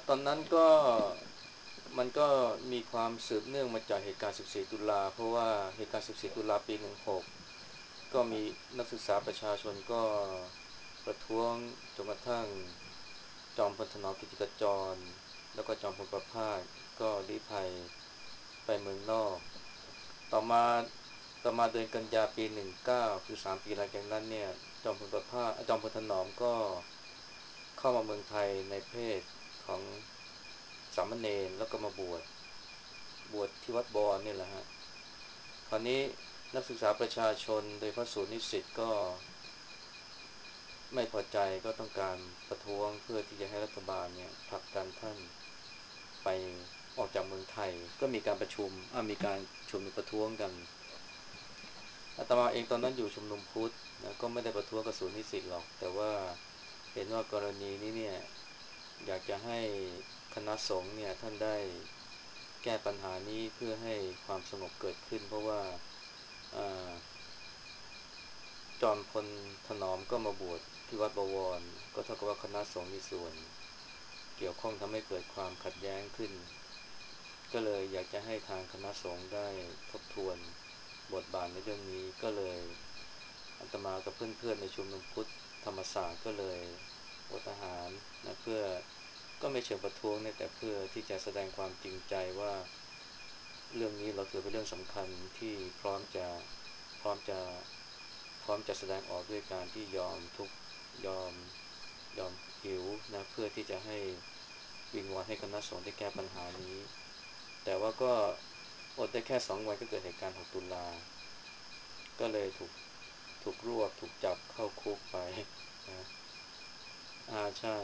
ตอนนั้นก็มันก็มีความสืบเนื่องมาจากเหตุการณ์14ตุลาเพราะว่าเหตุการณ์14ตุลาปี16ก็มีนักศึกษาประชาชนก็ประท้วงจนกระทั่งจอมพลถนอมกิติขจรแล้วก็จอมพลประภาสก็ลี้ภัยไปเมืองนอกต่อมาเดือนกันยาปี19คือ3 ปีหลังจากนั้นเนี่ยจอมพลถนอมก็เข้ามาเมืองไทยในเพศของสามเณรแล้วก็มาบวชที่วัดบวรนี่แหละฮะคราวนี้นักศึกษาประชาชนโดยพระสูนิสิตก็ไม่พอใจก็ต้องการประท้วงเพื่อที่จะให้รัฐบาลเนี่ยผลักดันท่านไปออกจากเมืองไทยก็มีการประชุมมีการชุมนุมประท้วงกันอาตมาเองตอนนั้นอยู่ชุมนุมพุทธนะก็ไม่ได้ประท้วงกับศูนย์นิสิตหรอกแต่ว่าเห็นว่ากรณีนี้เนี่ยอยากจะให้คณะสงฆ์เนี่ยท่านได้แก้ปัญหานี้เพื่อให้ความสงบเกิดขึ้นเพราะว่าอ่า จอมพลถนอมก็มาบวชที่วัดบวรก็เท่ากับว่าคณะสงฆ์มีส่วนเกี่ยวข้องทำให้เกิดความขัดแย้งขึ้นก็เลยอยากจะให้ทางคณะสงฆ์ได้ทบทวนบทบาทในเรื่องนี้ก็เลยอาตมากับเพื่อนๆในชุมนุมพุทธธรรมศาสตร์ก็เลยอดอาหารนะเพื่อก็ไม่เชิงประท้วงเนี่ยแต่เพื่อที่จะแสดงความจริงใจว่าเรื่องนี้เราถือเป็นเรื่องสำคัญที่พร้อมจะ พร้อมจะแสดงออกด้วยการที่ยอมทุกข์ยอมหิวนะเพื่อที่จะให้วิงวอนให้คณะสงฆ์ได้แก้ปัญหานี้แต่ว่าก็อดได้แค่2 วันก็เกิดเหตุการณ์6ตุลาก็เลยถูกรวบถูกจับเข้าคุกไปนะใช่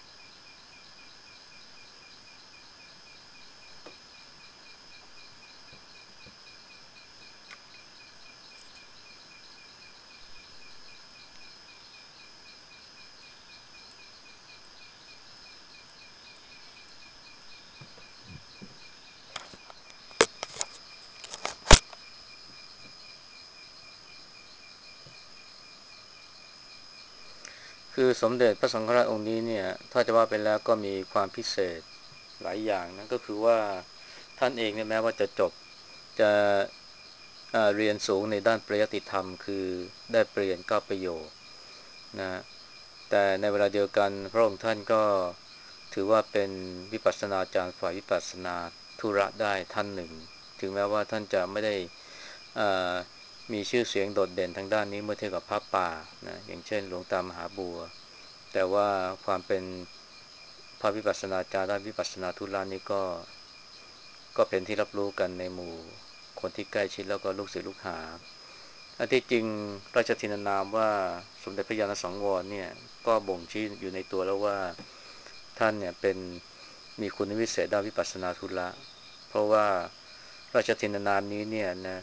คือสมเด็จพระสังฆราชองค์นี้เนี่ยถ้าจะว่าไปแล้วก็มีความพิเศษหลายอย่างนะก็คือว่าท่านเองเนี่ยแม้ว่าจะจะเรียนสูงในด้านปริยัติธรรมคือได้เปลี่ยน9 ประโยคนะแต่ในเวลาเดียวกันพระองค์ท่านก็ถือว่าเป็นวิปัสสนาจารย์ฝ่ายวิปัสสนาธุระได้ท่านหนึ่งถึงแม้ว่าท่านจะไม่ได้มีชื่อเสียงโดดเด่นทางด้านนี้เมื่อเทียบกับพระป่านะอย่างเช่นหลวงตามหาบัวแต่ว่าความเป็นพระวิปัสสนาจารย์ด้านวิปัสสนาธุระนี้ก็เป็นที่รับรู้กันในหมู่คนที่ใกล้ชิดแล้วก็ลูกศิษย์ลูกหาอันที่จริงราชทินานามว่าสมเด็จพระญาณสังวรเนี่ยก็บ่งชี้อยู่ในตัวแล้วว่าท่านเนี่ยเป็นมีคุณวิเศษด้านวิปัสสนาธุระเพราะว่าราชทินานามนี้เนี่ยนะ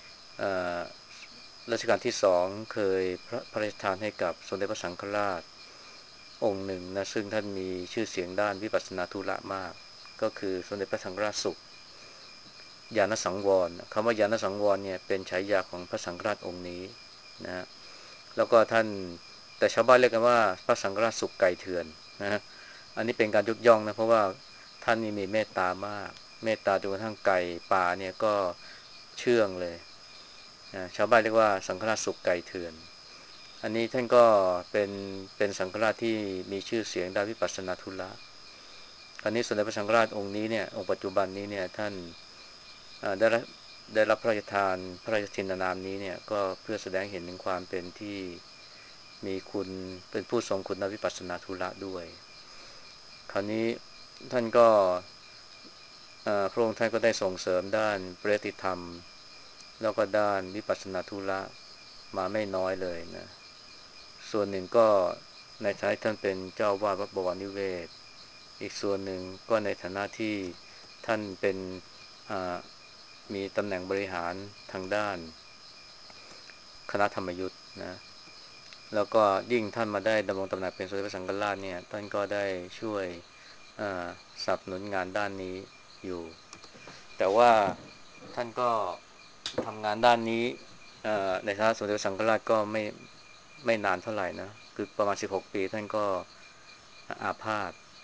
รัชกาลที่2เคยพระราชทานให้กับสมเด็จพระสังฆราชองค์หนึ่งนะซึ่งท่านมีชื่อเสียงด้านวิปัสสนาธุระมากก็คือสมเด็จพระสังฆราชสุข ญาณสังวรคำว่าญาณสังวรเนี่ยเป็นฉายาของพระสังฆราชองค์นี้นะแล้วก็ท่านแต่ชาวบ้านเรียกกันว่าพระสังฆราชสุกไก่เถื่อนนะอันนี้เป็นการยกย่องนะเพราะว่าท่านนี่มีเมตตามากเมตตาจนกระทั่งไก่ป่าเนี่ยก็เชื่องเลยนะชาวบ้านเรียกว่าสังฆราชสุกไก่เถื่อนอันนี้ท่านก็เป็นสังฆราชที่มีชื่อเสียงด้านวิปัสสนาธุระคราวนี้สมเด็จพระสังฆราชองค์นี้เนี่ยองค์ปัจจุบันนี้เนี่ยท่าน ได้รับพระราชทานพระราชทินนามนี้เนี่ยก็เพื่อแสดงเห็นถึงความเป็นที่มีคุณเป็นผู้ทรงคุณวิปัสสนาธุระด้วยคราวนี้ท่านก็พระองค์ท่านก็ได้ส่งเสริมด้านปริยติธรรมแล้วก็ด้านวิปัสสนาธุระมาไม่น้อยเลยนะส่วนหนึ่งก็ในฐานะท่านเป็นเจ้าวาดวัดบวรนิเวศอีกส่วนหนึ่งก็ในฐานะที่ท่านเป็นมีตำแหน่งบริหารทางด้านคณะธรรมยุทธ์นะแล้วก็ยิ่งท่านมาได้ดำรงตำแหน่งเป็นสมเด็จพระสังฆราชเนี่ยท่านก็ได้ช่วยสนับสนุนงานด้านนี้อยู่แต่ว่าท่านก็ทำงานด้านนี้ในฐานะสมเด็จพระสังฆราชก็ไม่นานเท่าไหร่นะคือประมาณ16 ปีท่านก็อาพาธ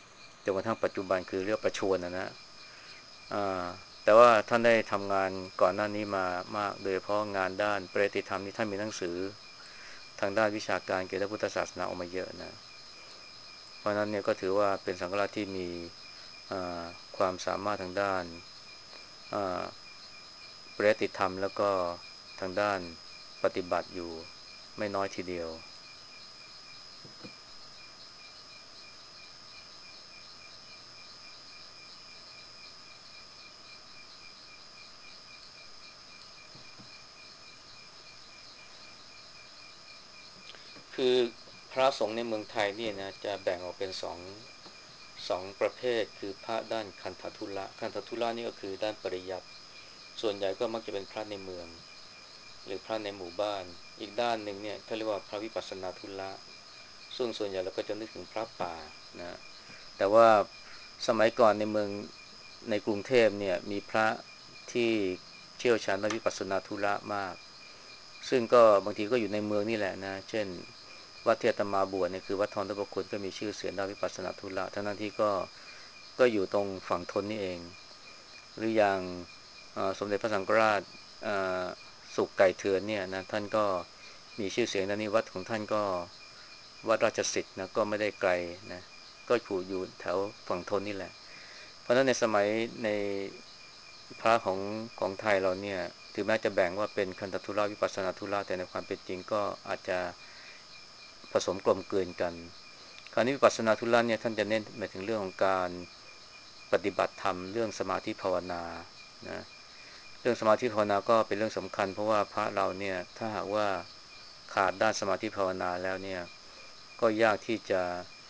จนกระทั่งปัจจุบันคือเรียกประชวรนะอ่าแต่ว่าท่านได้ทำงานก่อนหน้านี้มามากโดยเฉพาะงานด้านปริยติธรรมนี่ท่านมีหนังสือทางด้านวิชาการเกี่ยวกับพุทธศาสนาออกมาเยอะนะเพราะนั้นเนี่ยก็ถือว่าเป็นสังฆราชที่มีอ่าความสามารถทางด้านอ่าปริยติธรรมแล้วก็ทางด้านปฏิบัติอยู่ไม่น้อยทีเดียว คือพระสงฆ์ในเมืองไทยเนี่ยนะจะแบ่งออกเป็นสองประเภทคือพระด้านคันธทุระนี่ก็คือด้านปริยัติส่วนใหญ่ก็มักจะเป็นพระในเมืองหรือพระในหมู่บ้านอีกด้านหนึ่งเนี่ยเขาเรียกว่าพระวิปัสสนาธุระซึ่งส่วนใหญ่เราก็จะนึกถึงพระป่านะแต่ว่าสมัยก่อนในเมืองในกรุงเทพเนี่ยมีพระที่เชี่ยวชาญด้านวิปัสสนาธุระมากซึ่งก็บางทีก็อยู่ในเมืองนี่แหละนะเช่น วัดที่อาตมาบวชเนี่ยคือวัดทองนพคุณก็มีชื่อเสียงด้านวิปัสสนาธุระทั้งนั้นที่ก็อยู่ตรงฝั่งทนนี่เองหรืออย่างสมเด็จพระสังฆราชสุขไก่เถือนเนี่ยนะท่านก็มีชื่อเสียงด้านนี้วัดของท่านก็วัดราชสิทธิ์นะก็ไม่ได้ไกลนะก็อยู่แถวฝั่งทนนี่แหละเพราะฉะนั้นในสมัยในพระของไทยเราเนี่ยถึงแม้จะแบ่งว่าเป็นคันธทุระวิปัสสนาธุระแต่ในความเป็นจริงก็อาจจะผสมกลมกลืนกัน คราวนี้วิปัสสนาธุระเนี่ยท่านจะเน้นหมายถึงเรื่องของการปฏิบัติธรรมเรื่องสมาธิภาวนานะเรื่องสมาธิภาวนาก็เป็นเรื่องสำคัญเพราะว่าพระเราเนี่ยถ้าหากว่าขาดด้านสมาธิภาวนาแล้วเนี่ยก็ยากที่จะ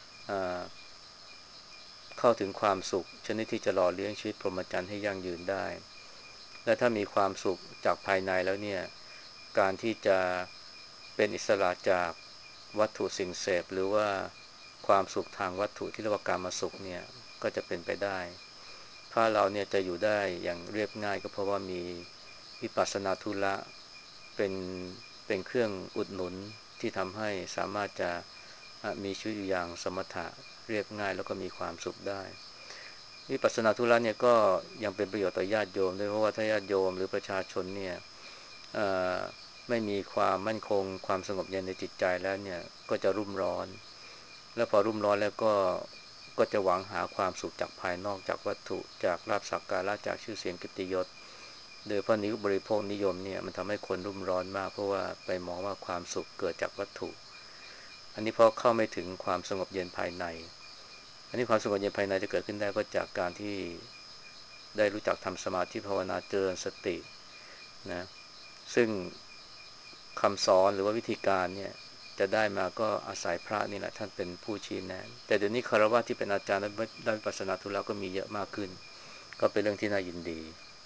เข้าถึงความสุขชนิดที่จะหล่อเลี้ยงชีวิตพรหมจรรย์ให้ยั่งยืนได้และถ้ามีความสุขจากภายในแล้วเนี่ยการที่จะเป็นอิสระจากวัตถุสิ่งเสพหรือว่าความสุขทางวัตถุที่เรียกว่ากามสุขเนี่ยก็จะเป็นไปได้ถ้าเราเนี่ยจะอยู่ได้อย่างเรียบง่ายก็เพราะว่ามีวิปัสสนาธุระเป็นเป็นเครื่องอุดหนุนที่ทำให้สามารถจะมีชีวิตอยู่อย่างสมถะเรียบง่ายแล้วก็มีความสุขได้วิปัสสนาธุระเนี่ยก็ยังเป็นประโยชน์ต่อญาติโยมด้วยเพราะว่าถ้าญาติโยมหรือประชาชนเนี่ยเอ่อไม่มีความมั่นคงความสงบเย็นในจิตใจแล้วเนี่ยก็จะรุ่มร้อนแล้วพอรุ่มร้อนแล้วก็จะหวังหาความสุขจากภายนอกจากวัตถุจากลาภสักการะจากชื่อเสียงกิตติยศโดยเพราะนิบริโภคนิยมเนี่ยมันทำให้คนรุ่มร้อนมากเพราะว่าไปมองว่าความสุขเกิดจากวัตถุอันนี้เพราะเข้าไม่ถึงความสงบเย็นภายในอันนี้ความสงบเย็นภายในจะเกิดขึ้นได้ก็จากการที่ได้รู้จักทำสมาธิภาวนาเจริญสตินะซึ่งคำสอนหรือว่าวิธีการเนี่ยจะได้มาก็อาศัยพระนี่แหละท่านเป็นผู้ชี้แนะแต่เดี๋ยวนี้คารวะที่เป็นอาจารย์ด้านวิปัสสนาธุระก็มีเยอะมากขึ้นก็เป็นเรื่องที่น่ายินดี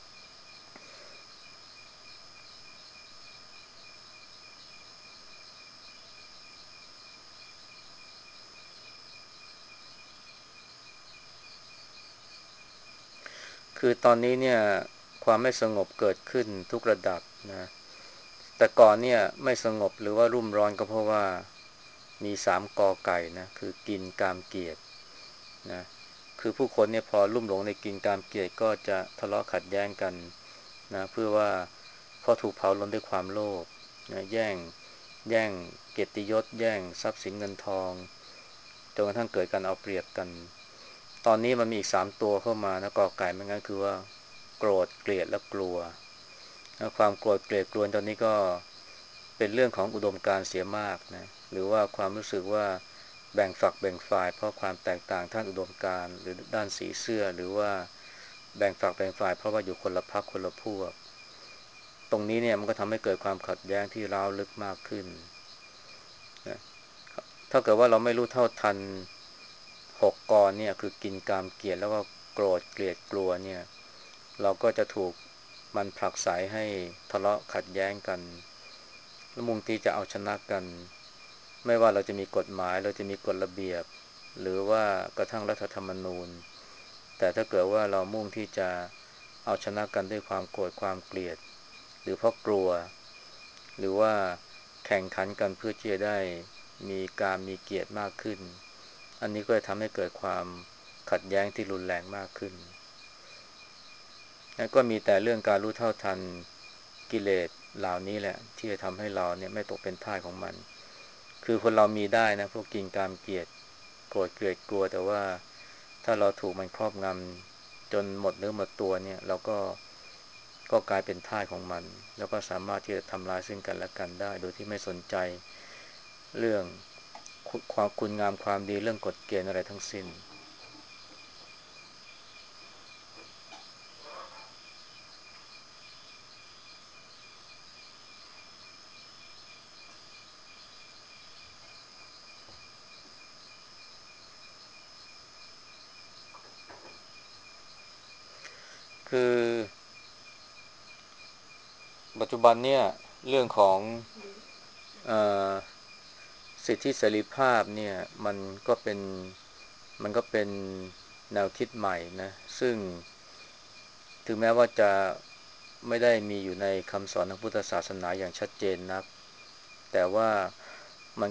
คือตอนนี้เนี่ยความไม่สงบเกิดขึ้นทุกระดับนะแต่ก่อนเนี่ยไม่สงบหรือว่ารุ่มร้อนก็เพราะว่ามีสามกอไก่นะคือกินกามเกียรตินะคือผู้คนเนี่ยพอลุ่มหลงในกินกามเกียรติก็จะทะเลาะขัดแย้งกันนะเพื่อว่าพอถูกเผาลนด้วยความโลภนะแย่งเกียรติยศแย่งทรัพย์สินเงินทองจนกระทั่งเกิดการเอาเปรียบกันตอนนี้มันมีอีกสามตัวเข้ามานะกอไก่มันงั้นคือว่าโกรธเกลียดและกลัวนะความโกรธเกลียดกลัวตอนนี้ก็เป็นเรื่องของอุดมการณ์เสียมากนะหรือว่าความรู้สึกว่าแบ่งฝักแบ่งฝ่ายเพราะความแตกต่างทางอุดมการณ์หรือด้านสีเสื้อหรือว่าแบ่งฝักแบ่งฝ่ายเพราะว่าอยู่คนละพรรคคนละพวกตรงนี้เนี่ยมันก็ทำให้เกิดความขัดแย้งที่ร้าวลึกมากขึ้นนะถ้าเกิดว่าเราไม่รู้เท่าทันหกกรเนี่ยคือกินกามเกลียดแล้วก็โกรธเกลียดกลัวเนี่ยเราก็จะถูกมันผลักไสให้ทะเลาะขัดแย้งกันแล้วมุ่งที่จะเอาชนะกันไม่ว่าเราจะมีกฎหมายเราจะมีกฎระเบียบหรือว่ากระทั่งรัฐธรรมนูญแต่ถ้าเกิดว่าเรามุ่งที่จะเอาชนะกันด้วยความโกรธความเกลียดหรือเพราะกลัวหรือว่าแข่งขันกันเพื่อที่จะได้มีการมีเกียรติมากขึ้นอันนี้ก็จะทำให้เกิดความขัดแย้งที่รุนแรงมากขึ้นนะก็มีแต่เรื่องการรู้เท่าทันกิเลสเหล่านี้แหละที่จะทำให้เราเนี่ยไม่ตกเป็นทาสของมันคือคนเรามีได้นะพวกกินกามเกลียดโกรธเกลียดกลัวแต่ว่าถ้าเราถูกมันครอบงำจนหมดเนื้อหมดตัวเนี่ยเราก็กลายเป็นทาสของมันแล้วก็สามารถที่จะทำร้ายซึ่งกันและกันได้โดยที่ไม่สนใจเรื่องความคุณงามความดีเรื่องกฎเกณฑ์อะไรทั้งสิ้นคือปัจจุบันเนี่ยเรื่องของเอ่อสิทธิเสรีภาพเนี่ยก็เป็นมันก็เป็นแนวคิดใหม่นะซึ่งถึงแม้ว่าจะไม่ได้มีอยู่ในคำสอนทางพุทธศาสนาอย่างชัดเจนนักแต่ว่ามัน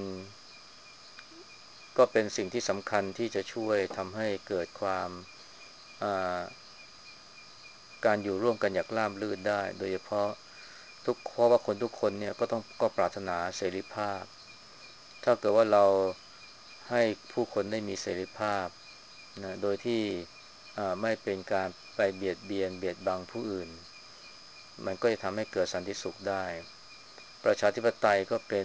ก็เป็นสิ่งที่สำคัญที่จะช่วยทำให้เกิดความอ่าการอยู่ร่วมกันอย่างราบรื่นได้โดยเฉพาะเพราะว่าคนทุกคนเนี่ยก็ปรารถนาเสรีภาพถ้าเกิดว่าเราให้ผู้คนได้มีเสรีภาพนะโดยที่ไม่เป็นการไปเบียดเบียนเบียดบังผู้อื่นมันก็จะทำให้เกิดสันติสุขได้ประชาธิปไตยก็เป็น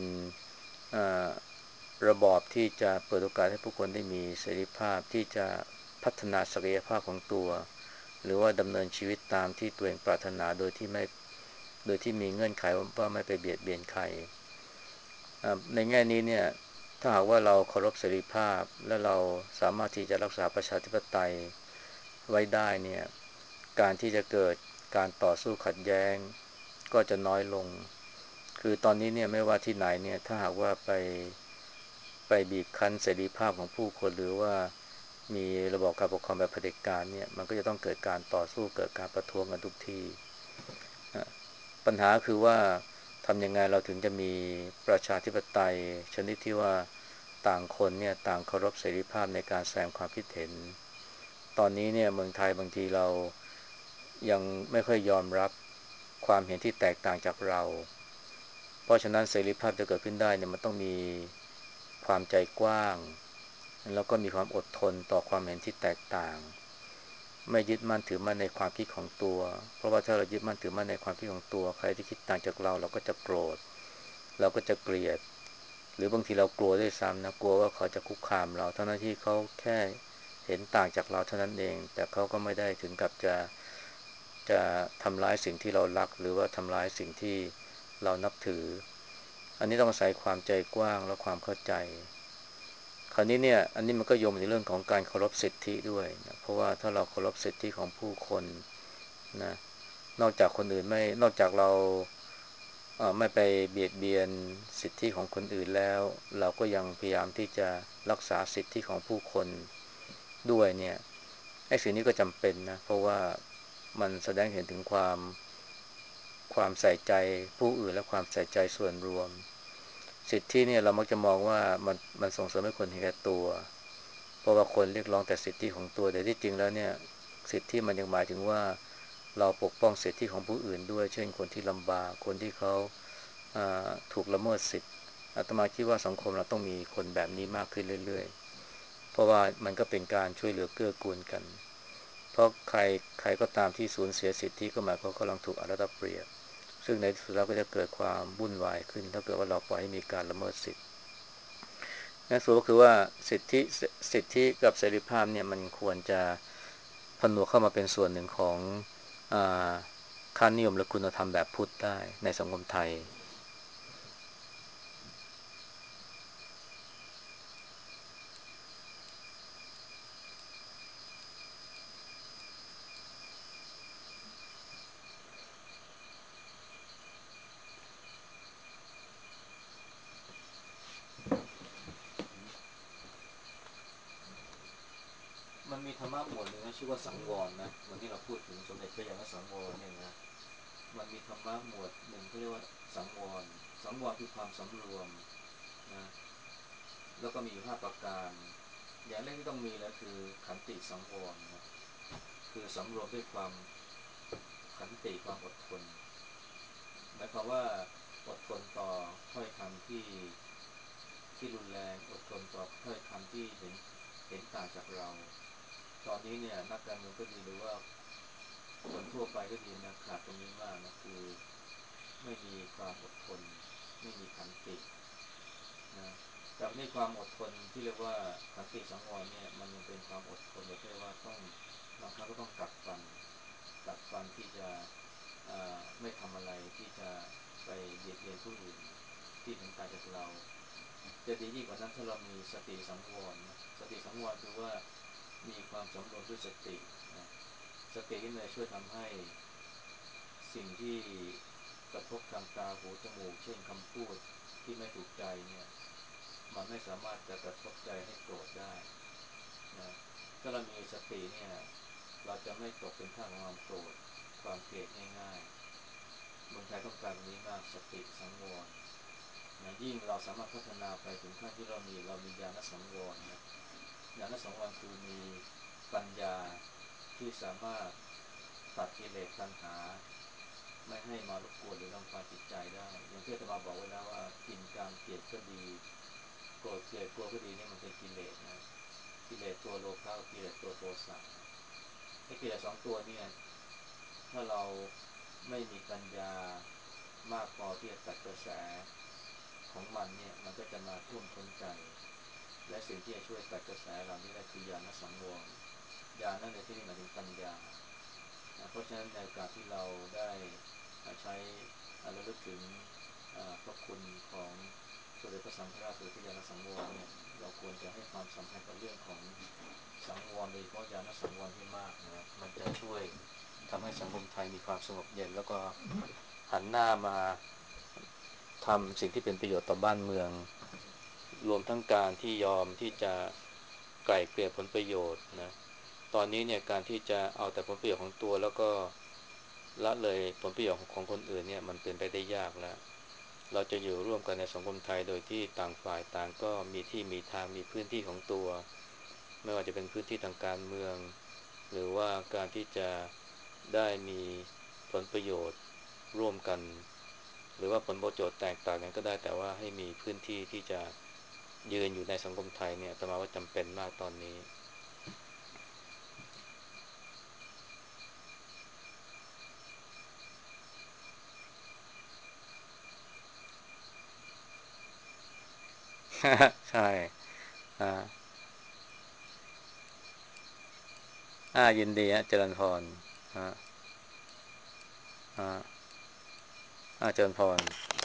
ระบอบที่จะเปิดโอกาสให้ผู้คนได้มีเสรีภาพที่จะพัฒนาศักยภาพของตัวหรือว่าดำเนินชีวิตตามที่ตัวเองปรารถนาโดยที่มีเงื่อนไขว่าไม่ไปเบียดเบียนใครในแง่นี้เนี่ยถ้าหากว่าเราเคารพเสรีภาพและเราสามารถที่จะรักษาประชาธิปไตยไว้ได้เนี่ยการที่จะเกิดการต่อสู้ขัดแย้งก็จะน้อยลงคือตอนนี้เนี่ยไม่ว่าที่ไหนเนี่ยถ้าหากว่าไปบีบคั้นเสรีภาพของผู้คนหรือว่ามีระบอบการปกครองแบบเผด็จการเนี่ยมันก็จะต้องเกิดการต่อสู้เกิดการประท้วงกันทุกที่ปัญหาคือว่าทำยังไงเราถึงจะมีประชาธิปไตยชนิดที่ว่าต่างคนเนี่ยต่างเคารพเสรีภาพในการแสดงความคิดเห็นตอนนี้เนี่ยเมืองไทยบางทีเรายังไม่ค่อยยอมรับความเห็นที่แตกต่างจากเราเพราะฉะนั้นเสรีภาพจะเกิดขึ้นได้เนี่ยมันต้องมีความใจกว้างแล้วก็มีความอดทนต่อความเห็นที่แตกต่างไม่ยึดมั่นถือมั่นในความคิดของตัวเพราะว่าถ้าเรายึดมั่นถือมั่นในความคิดของตัวใครที่คิดต่างจากเราก็จะโกรธเราก็จะเกลียดหรือบางทีเรากลัวด้วยซ้ำนะกลัวว่าเขาจะคุกคามเราทั้งที่เขาแค่เห็นต่างจากเราเท่านั้นเองแต่เขาก็ไม่ได้ถึงกับจะทำร้ายสิ่งที่เรารักหรือว่าทำร้ายสิ่งที่เรานับถืออันนี้ต้องอาศัยความใจกว้างและความเข้าใจคราวนี้เนี่ยอันนี้มันก็โยงไปในเรื่องของการเคารพสิทธิด้วยนะเพราะว่าถ้าเราเคารพสิทธิของผู้คนนะนอกจากคนอื่นไม่นอกจากเราไม่ไปเบียดเบียนสิทธิของคนอื่นแล้วเราก็ยังพยายามที่จะรักษาสิทธิของผู้คนด้วยเนี่ยไอ้สิ่งนี้ก็จำเป็นนะเพราะว่ามันแสดงเห็นถึงความใส่ใจผู้อื่นและความใส่ใจส่วนรวมสิทธิเนี่ยเรามักจะมองว่ามันส่งเสริมให้คนเห็นแก่ตัวเพราะว่าคนเรียกร้องแต่สิทธิของตัวแต่ที่จริงแล้วเนี่ยสิทธิมันยังหมายถึงว่าเราปกป้องสิทธิของผู้อื่นด้วยเช่นคนที่ลำบากคนที่เขาถูกละเมิดสิทธิอาตมาคิดว่าสังคมเราต้องมีคนแบบนี้มากขึ้นเรื่อยๆเพราะว่ามันก็เป็นการช่วยเหลือเกื้อกูลกันเพราะใครก็ตามที่สูญเสียสิทธิก็หมายความว่ากำลังถูกเอารัดเอาเปรียบซึ่งในที่สุดแล้วก็จะเกิดความวุ่นวายขึ้นถ้าเกิดว่าเราปล่อยให้มีการละเมิดสิทธินั่นสรุปก็คือว่าสิทธิกับเสรีภาพเนี่ยมันควรจะผนวกเข้ามาเป็นส่วนหนึ่งของอาค่านิยมและคุณธรรมแบบพุทธได้ในสังคมไทยมันมีธรรมะหมวดหนึ่งนะชื่อว่าสังวรนะวันที่เราพูดถึงสมเด็จพระยาณสังวรเนี่ยนะมันมีธรรมะหมวดหนึ่งที่เรียกว่าสังวรสังวรคือความสำรวมนะแล้วก็มีอยู่5 ประการอย่างแรกที่ต้องมีแล้วคือขันติสังวรนะคือสำรวมด้วยความขันติความอดทนหมายความว่าอดทนต่อถ้อยคำที่รุนแรงอดทนต่อถ้อยคำที่เห็นต่างจากเราตอนนี้เนี่ยนักการเมืองก็ดีหรือว่าคนทั่วไปก็ดีนะขาดตรงนี้มากนะคือไม่มีความอดทนไม่มีขันตินะจากนี้ความอดทนที่เรียกว่าขันติสังวรเนี่ยมันยังเป็นความอดทนประเภทว่าต้องบางครั้งก็ต้องกัดฟันที่จะไม่ทำอะไรที่จะไปเบียดเบียนผู้อื่นที่เห็นต่างจากเราจะดียิ่งกว่านั้นถ้าเรามีสติสังวรนะสติสังวรคือว่ามีความสำรวมด้วยสตินะสตินี่มันช่วยทำให้สิ่งที่กระทบทางตาหูจมูกเช่นคำพูดที่ไม่ถูกใจเนี่ยมันไม่สามารถจะกระทบใจให้โกรธได้นะถ้าเรามีสติเนี่ยเราจะไม่ตกเป็นท่าของความโกรธความเกลียดง่ายๆเมืองไทยต้องการตรงนี้มากสติสังวรนะยิ่งเราสามารถพัฒนาไปถึงขั้นที่เรามีญาณสังวรนะญาณสังวรคือมีปัญญาที่สามารถตัดกิเลสตัณหาไม่ให้มารบกวนหรือรังควานจิตใจได้อย่างที่อาตมาบอกไว้แล้วว่ากินการเกลียดก็ดีโกรธเกลียดกลัวก็ดีนี่มันเป็นกิเลสนะกิเลสตัวโลภะกับกิเลสตัวโทสะนะไอ้กิเลสสองตัวเนี่ยถ้าเราไม่มีปัญญามากพอที่จะตัดกระแสของมันเนี่ยมันก็จะมาท่วมท้นใจและสิ่งที่จะช่วยตัดกระแสเหล่านี้ได้คือญาณสังวรญาณนั่นในที่นี้หมายถึงปัญญาเพราะฉะนั้นในโอกาสที่เราได้ใช้ระลึกถึงพระคุณของสมเด็จพระสังฆราชสมเด็จพระญาณสังวรเนี่ยเราควรจะให้ความสำคัญกับเรื่องของสังวรโดยเฉพาะญาณสังวรให้มากนะมันจะช่วยทำให้สังคมไทยมีความสงบเย็นแล้วก็หันหน้ามาทำสิ่งที่เป็นประโยชน์ต่อบ้านเมืองรวมทั้งการที่ยอมที่จะไกล่เกลี่ยผลประโยชน์นะตอนนี้เนี่ยการที่จะเอาแต่ผลประโยชน์ของตัวแล้วก็ละเลยผลประโยชน์ของคนอื่นเนี่ยมันเป็นไปได้ยากแล้วเราจะอยู่ร่วมกันในสังคมไทยโดยที่ต่างฝ่ายต่างก็มีที่มีทางมีพื้นที่ของตัวไม่ว่าจะเป็นพื้นที่ทางการเมืองหรือว่าการที่จะได้มีผลประโยชน์ร่วมกันหรือว่าผลประโยชน์แตกต่างกันก็ได้แต่ว่าให้มีพื้นที่ที่จะยืนอยู่ในสังคมไทยเนี่ยอาตมาว่าจำเป็นมากตอนนี้ใช่อ่ายินดีฮะเจริญพรอ่าอ่าเจริญพร